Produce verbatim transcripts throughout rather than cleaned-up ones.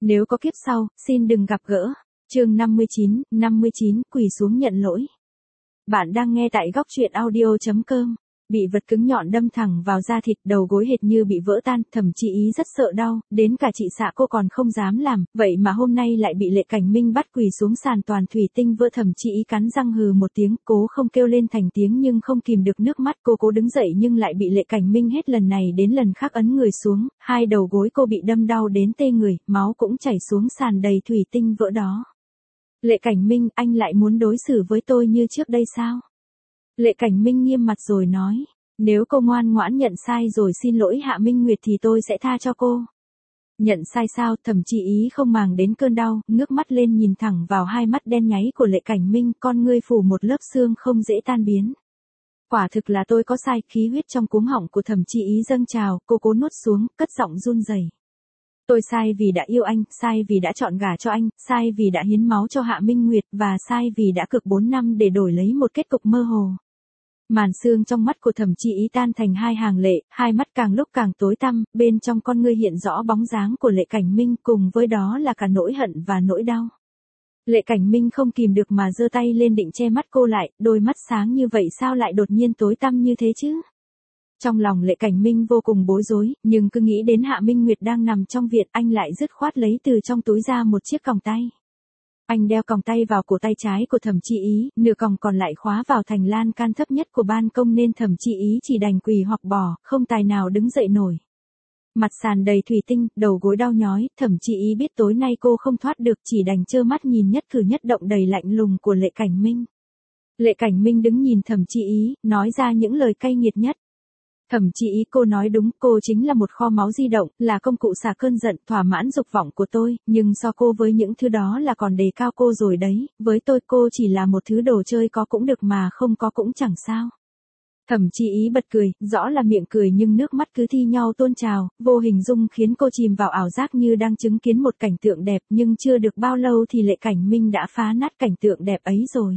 Nếu có kiếp sau, xin đừng gặp gỡ. Chương năm mươi chín, năm mươi chín, quỳ xuống nhận lỗi. Bạn đang nghe tại góc truyện audio chấm com. Bị vật cứng nhọn đâm thẳng vào da thịt, đầu gối hệt như bị vỡ tan, Thẩm Chi Ý rất sợ đau, đến cả chị xạ cô còn không dám làm, vậy mà hôm nay lại bị Lệ Cảnh Minh bắt quỳ xuống sàn toàn thủy tinh vỡ. Thẩm Chi Ý cắn răng hừ một tiếng, cố không kêu lên thành tiếng nhưng không kìm được nước mắt, cô cố đứng dậy nhưng lại bị Lệ Cảnh Minh hết lần này đến lần khác ấn người xuống, hai đầu gối cô bị đâm đau đến tê người, máu cũng chảy xuống sàn đầy thủy tinh vỡ đó. Lệ Cảnh Minh, anh lại muốn đối xử với tôi như trước đây sao? Lệ Cảnh Minh nghiêm mặt rồi nói, nếu cô ngoan ngoãn nhận sai rồi xin lỗi Hạ Minh Nguyệt thì tôi sẽ tha cho cô. Nhận sai sao? Thẩm Chi Ý không màng đến cơn đau, ngước mắt lên nhìn thẳng vào hai mắt đen nháy của Lệ Cảnh Minh, con ngươi phủ một lớp xương không dễ tan biến. Quả thực là tôi có sai, khí huyết trong cuống họng của Thẩm Chi Ý dâng trào, cô cố nuốt xuống, cất giọng run rẩy. Tôi sai vì đã yêu anh, sai vì đã chọn gả cho anh, sai vì đã hiến máu cho Hạ Minh Nguyệt, và sai vì đã cược bốn năm để đổi lấy một kết cục mơ hồ. Màn sương trong mắt của Thẩm Chi Ý tan thành hai hàng lệ, hai mắt càng lúc càng tối tăm, bên trong con ngươi hiện rõ bóng dáng của Lệ Cảnh Minh, cùng với đó là cả nỗi hận và nỗi đau. Lệ Cảnh Minh không kìm được mà giơ tay lên định che mắt cô lại, đôi mắt sáng như vậy sao lại đột nhiên tối tăm như thế chứ? Trong lòng Lệ Cảnh Minh vô cùng bối rối, nhưng cứ nghĩ đến Hạ Minh Nguyệt đang nằm trong viện, anh lại dứt khoát lấy từ trong túi ra một chiếc còng tay. Anh đeo còng tay vào cổ tay trái của Thẩm Chi Ý, nửa còng còn lại khóa vào thành lan can thấp nhất của ban công nên Thẩm Chi Ý chỉ đành quỳ hoặc bò, không tài nào đứng dậy nổi. Mặt sàn đầy thủy tinh, đầu gối đau nhói, Thẩm Chi Ý biết tối nay cô không thoát được, chỉ đành trơ mắt nhìn nhất cử nhất động đầy lạnh lùng của Lệ Cảnh Minh. Lệ Cảnh Minh đứng nhìn Thẩm Chi Ý, nói ra những lời cay nghiệt nhất. Thẩm Chi Ý, cô nói đúng, cô chính là một kho máu di động, là công cụ xả cơn giận, thỏa mãn dục vọng của tôi, nhưng so cô với những thứ đó là còn đề cao cô rồi đấy, với tôi cô chỉ là một thứ đồ chơi, có cũng được mà không có cũng chẳng sao. Thẩm Chi Ý bật cười, rõ là miệng cười nhưng nước mắt cứ thi nhau tuôn trào, vô hình dung khiến cô chìm vào ảo giác như đang chứng kiến một cảnh tượng đẹp, nhưng chưa được bao lâu thì Lệ Cảnh Minh đã phá nát cảnh tượng đẹp ấy rồi.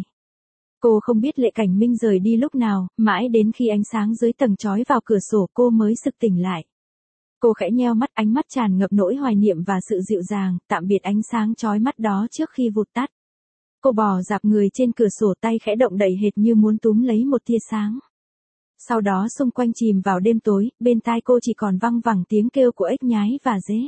Cô không biết Lệ Cảnh Minh rời đi lúc nào, mãi đến khi ánh sáng dưới tầng chói vào cửa sổ cô mới sực tỉnh lại. Cô khẽ nheo mắt, ánh mắt tràn ngập nỗi hoài niệm và sự dịu dàng, tạm biệt ánh sáng chói mắt đó trước khi vụt tắt. Cô bò dạp người trên cửa sổ, tay khẽ động đậy hệt như muốn túm lấy một tia sáng. Sau đó xung quanh chìm vào đêm tối, bên tai cô chỉ còn văng vẳng tiếng kêu của ếch nhái và dế.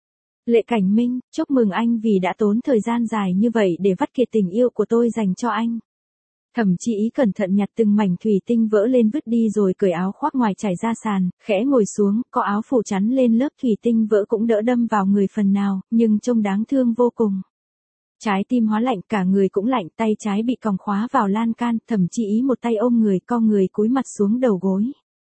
Lệ Cảnh Minh, chúc mừng anh vì đã tốn thời gian dài như vậy để vắt kiệt tình yêu của tôi dành cho anh. Thẩm Chi Ý cẩn thận nhặt từng mảnh thủy tinh vỡ lên vứt đi rồi cởi áo khoác ngoài trải ra sàn, khẽ ngồi xuống, có áo phủ chắn lên lớp thủy tinh vỡ cũng đỡ đâm vào người phần nào, nhưng trông đáng thương vô cùng. Trái tim hóa lạnh, cả người cũng lạnh, tay trái bị còng khóa vào lan can, Thẩm Chi Ý một tay ôm người, co người cúi mặt xuống đầu gối.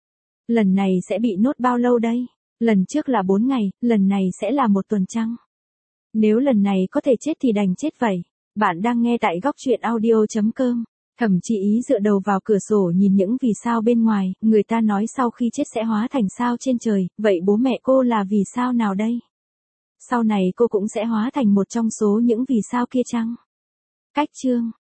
Lần này sẽ bị nhốt bao lâu đây? Lần trước là bốn ngày, lần này sẽ là một tuần trăng. Nếu lần này có thể chết thì đành chết vậy. Bạn đang nghe tại góc truyện audio chấm com. Thẩm Chi Ý dựa đầu vào cửa sổ nhìn những vì sao bên ngoài, người ta nói sau khi chết sẽ hóa thành sao trên trời, vậy bố mẹ cô là vì sao nào đây? Sau này cô cũng sẽ hóa thành một trong số những vì sao kia chăng? Cách chương